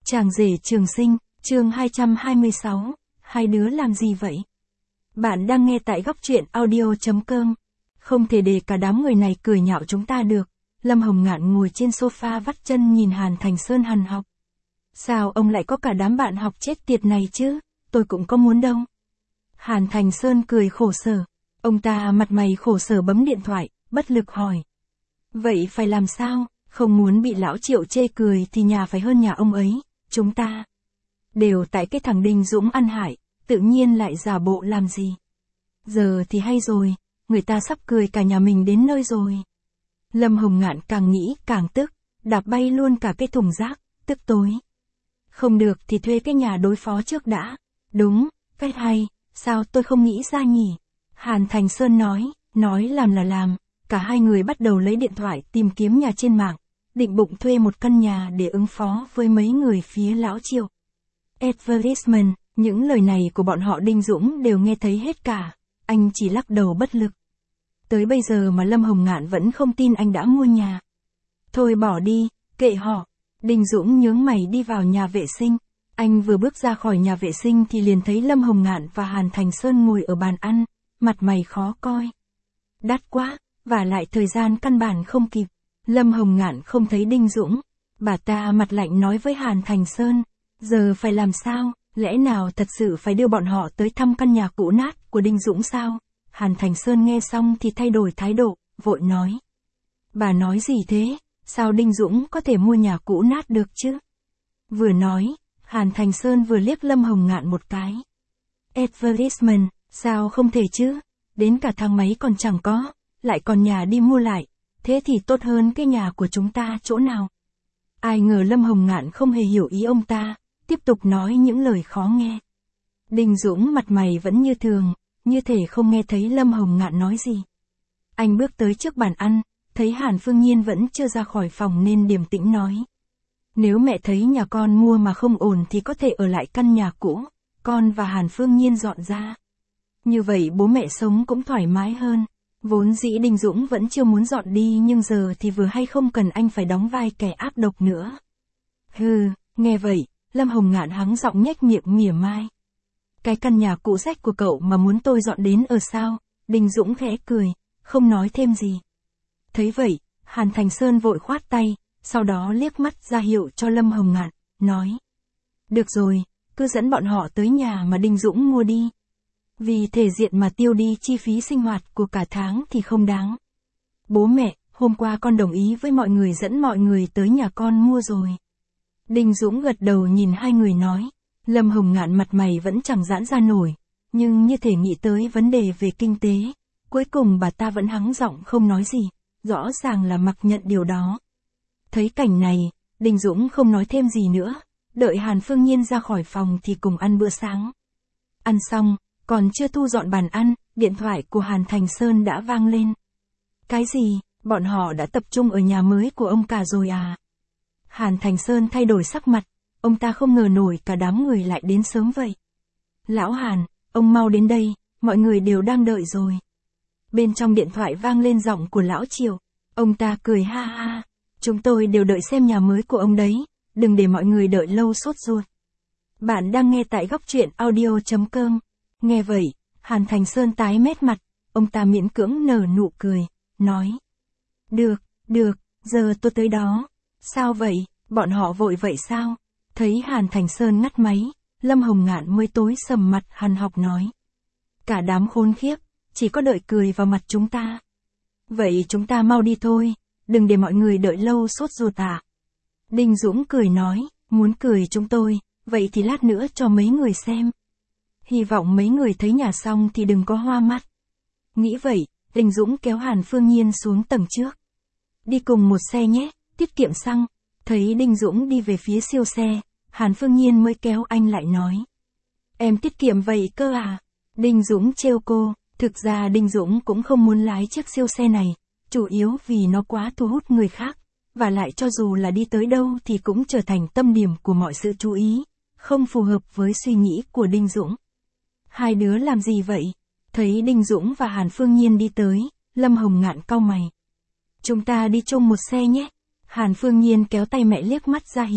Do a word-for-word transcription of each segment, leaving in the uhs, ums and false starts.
Chàng rể trường sinh, chương hai trăm hai mươi sáu, hai đứa làm gì vậy? Bạn đang nghe tại góc truyện audio chấm com. Không thể để cả đám người này cười nhạo chúng ta được. Lâm Hồng Ngạn ngồi trên sofa vắt chân nhìn Hàn Thành Sơn hằn học. Sao ông lại có cả đám bạn học chết tiệt này chứ? Tôi cũng có muốn đâu. Hàn Thành Sơn cười khổ sở. Ông ta mặt mày khổ sở bấm điện thoại, bất lực hỏi. Vậy phải làm sao? Không muốn bị lão Triệu chê cười thì nhà phải hơn nhà ông ấy. Chúng ta đều tại cái thằng Đinh Dũng ăn hại, tự nhiên lại giả bộ làm gì. Giờ thì hay rồi, người ta sắp cười cả nhà mình đến nơi rồi. Lâm Hồng Ngạn càng nghĩ càng tức, đạp bay luôn cả cái thùng rác, tức tối. Không được thì thuê cái nhà đối phó trước đã. Đúng, cái hay, sao tôi không nghĩ ra nhỉ? Hàn Thành Sơn nói, nói làm là làm, cả hai người bắt đầu lấy điện thoại tìm kiếm nhà trên mạng, định bụng thuê một căn nhà để ứng phó với mấy người phía lão Triệu. Advertisement, những lời này của bọn họ Đinh Dũng đều nghe thấy hết cả, anh chỉ lắc đầu bất lực. Tới bây giờ mà Lâm Hồng Ngạn vẫn không tin anh đã mua nhà. Thôi bỏ đi, kệ họ. Đinh Dũng nhướng mày đi vào nhà vệ sinh. Anh vừa bước ra khỏi nhà vệ sinh thì liền thấy Lâm Hồng Ngạn và Hàn Thành Sơn ngồi ở bàn ăn, mặt mày khó coi. Đắt quá, và lại thời gian căn bản không kịp. Lâm Hồng Ngạn không thấy Đinh Dũng. Bà ta mặt lạnh nói với Hàn Thành Sơn, giờ phải làm sao, lẽ nào thật sự phải đưa bọn họ tới thăm căn nhà cũ nát của Đinh Dũng sao? Hàn Thành Sơn nghe xong thì thay đổi thái độ, vội nói. Bà nói gì thế, sao Đinh Dũng có thể mua nhà cũ nát được chứ? Vừa nói, Hàn Thành Sơn vừa liếc Lâm Hồng Ngạn một cái. Advertisement, sao không thể chứ? Đến cả thang máy còn chẳng có, lại còn nhà đi mua lại, thế thì tốt hơn cái nhà của chúng ta chỗ nào? Ai ngờ Lâm Hồng Ngạn không hề hiểu ý ông ta, tiếp tục nói những lời khó nghe. Đinh Dũng mặt mày vẫn như thường, như thể không nghe thấy Lâm Hồng Ngạn nói gì. Anh bước tới trước bàn ăn, thấy Hàn Phương Nhiên vẫn chưa ra khỏi phòng nên điềm tĩnh nói. Nếu mẹ thấy nhà con mua mà không ổn thì có thể ở lại căn nhà cũ, con và Hàn Phương Nhiên dọn ra. Như vậy bố mẹ sống cũng thoải mái hơn. Vốn dĩ Đinh Dũng vẫn chưa muốn dọn đi nhưng giờ thì vừa hay không cần anh phải đóng vai kẻ ác độc nữa. Hừ, nghe vậy, Lâm Hồng Ngạn hắng giọng nhếch miệng mỉa mai. Cái căn nhà cũ rách của cậu mà muốn tôi dọn đến ở sao? Đinh Dũng khẽ cười, không nói thêm gì. Thấy vậy, Hàn Thành Sơn vội khoát tay, sau đó liếc mắt ra hiệu cho Lâm Hồng Ngạn, nói. Được rồi, cứ dẫn bọn họ tới nhà mà Đinh Dũng mua đi. Vì thể diện mà tiêu đi chi phí sinh hoạt của cả tháng thì không đáng. Bố mẹ, hôm qua con đồng ý với mọi người dẫn mọi người tới nhà con mua rồi. Đinh Dũng gật đầu nhìn hai người nói. Lâm Hồng Ngạn mặt mày vẫn chẳng giãn ra nổi, nhưng như thể nghĩ tới vấn đề về kinh tế. Cuối cùng bà ta vẫn hắng giọng không nói gì, rõ ràng là mặc nhận điều đó. Thấy cảnh này, Đinh Dũng không nói thêm gì nữa, đợi Hàn Phương Nhiên ra khỏi phòng thì cùng ăn bữa sáng. Ăn xong, còn chưa thu dọn bàn ăn, điện thoại của Hàn Thành Sơn đã vang lên. Cái gì, bọn họ đã tập trung ở nhà mới của ông cả rồi à? Hàn Thành Sơn thay đổi sắc mặt, ông ta không ngờ nổi cả đám người lại đến sớm vậy. Lão Hàn, ông mau đến đây, mọi người đều đang đợi rồi. Bên trong điện thoại vang lên giọng của lão Triệu, ông ta cười ha ha, chúng tôi đều đợi xem nhà mới của ông đấy, đừng để mọi người đợi lâu sốt ruột. Bạn đang nghe tại góc truyện audio chấm com. Nghe vậy, Hàn Thành Sơn tái mét mặt, ông ta miễn cưỡng nở nụ cười, nói. Được, được, giờ tôi tới đó. Sao vậy, bọn họ vội vậy sao? Thấy Hàn Thành Sơn ngắt máy, Lâm Hồng Ngạn mới tối sầm mặt hằn học nói. Cả đám khốn khiếp, chỉ có đợi cười vào mặt chúng ta. Vậy chúng ta mau đi thôi, đừng để mọi người đợi lâu sốt ruột à. Đinh Dũng cười nói, muốn cười chúng tôi, vậy thì lát nữa cho mấy người xem. Hy vọng mấy người thấy nhà xong thì đừng có hoa mắt. Nghĩ vậy, Đinh Dũng kéo Hàn Phương Nhiên xuống tầng trước. Đi cùng một xe nhé, tiết kiệm xăng. Thấy Đinh Dũng đi về phía siêu xe, Hàn Phương Nhiên mới kéo anh lại nói. Em tiết kiệm vậy cơ à? Đinh Dũng trêu cô, thực ra Đinh Dũng cũng không muốn lái chiếc siêu xe này, chủ yếu vì nó quá thu hút người khác, và lại cho dù là đi tới đâu thì cũng trở thành tâm điểm của mọi sự chú ý, không phù hợp với suy nghĩ của Đinh Dũng. Hai đứa làm gì vậy? Thấy Đinh Dũng và Hàn Phương Nhiên đi tới, Lâm Hồng Ngạn cau mày. Chúng ta đi chung một xe nhé. Hàn Phương Nhiên kéo tay mẹ liếc mắt ra hiệu.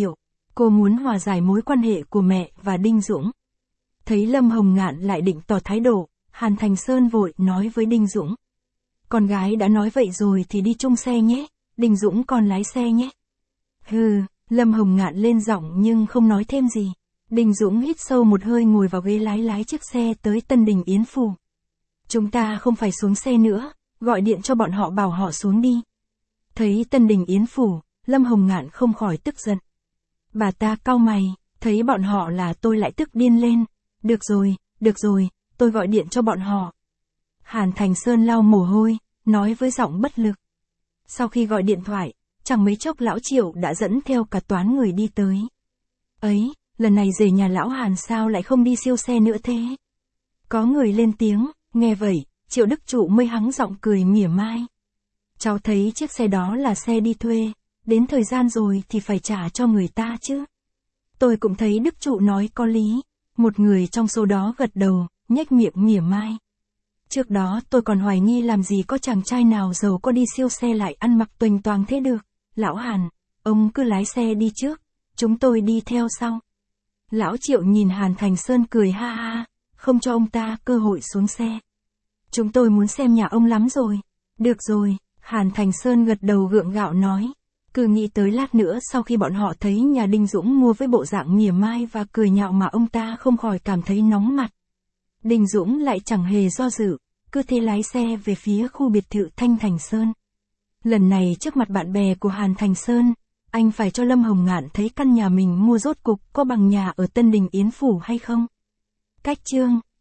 Cô muốn hòa giải mối quan hệ của mẹ và Đinh Dũng. Thấy Lâm Hồng Ngạn lại định tỏ thái độ, Hàn Thành Sơn vội nói với Đinh Dũng. Con gái đã nói vậy rồi thì đi chung xe nhé, Đinh Dũng còn lái xe nhé. Hừ, Lâm Hồng Ngạn lên giọng nhưng không nói thêm gì. Đinh Dũng hít sâu một hơi ngồi vào ghế lái lái chiếc xe tới Tân Đình Yến Phủ. Chúng ta không phải xuống xe nữa, gọi điện cho bọn họ bảo họ xuống đi. Thấy Tân Đình Yến Phủ, Lâm Hồng Ngạn không khỏi tức giận. Bà ta cau mày, thấy bọn họ là tôi lại tức điên lên. Được rồi, được rồi, tôi gọi điện cho bọn họ. Hàn Thành Sơn lau mồ hôi, nói với giọng bất lực. Sau khi gọi điện thoại, chẳng mấy chốc lão Triệu đã dẫn theo cả toán người đi tới. Ấy, lần này về nhà lão Hàn sao lại không đi siêu xe nữa thế? Có người lên tiếng, nghe vậy, Triệu Đức Trụ mới hắng giọng cười mỉa mai. Cháu thấy chiếc xe đó là xe đi thuê, đến thời gian rồi thì phải trả cho người ta chứ. Tôi cũng thấy Đức Trụ nói có lý, một người trong số đó gật đầu, nhếch miệng mỉa mai. Trước đó tôi còn hoài nghi làm gì có chàng trai nào giàu có đi siêu xe lại ăn mặc toành toàng thế được. Lão Hàn, ông cứ lái xe đi trước, chúng tôi đi theo sau. Lão Triệu nhìn Hàn Thành Sơn cười ha ha, không cho ông ta cơ hội xuống xe. Chúng tôi muốn xem nhà ông lắm rồi. Được rồi, Hàn Thành Sơn gật đầu gượng gạo nói. Cứ nghĩ tới lát nữa sau khi bọn họ thấy nhà Đinh Dũng mua với bộ dạng mỉa mai và cười nhạo mà ông ta không khỏi cảm thấy nóng mặt. Đinh Dũng lại chẳng hề do dự, cứ thế lái xe về phía khu biệt thự Thanh Thành Sơn. Lần này trước mặt bạn bè của Hàn Thành Sơn, anh phải cho Lâm Hồng Ngạn thấy căn nhà mình mua rốt cục có bằng nhà ở Tân Đình Yến Phủ hay không. Cách chương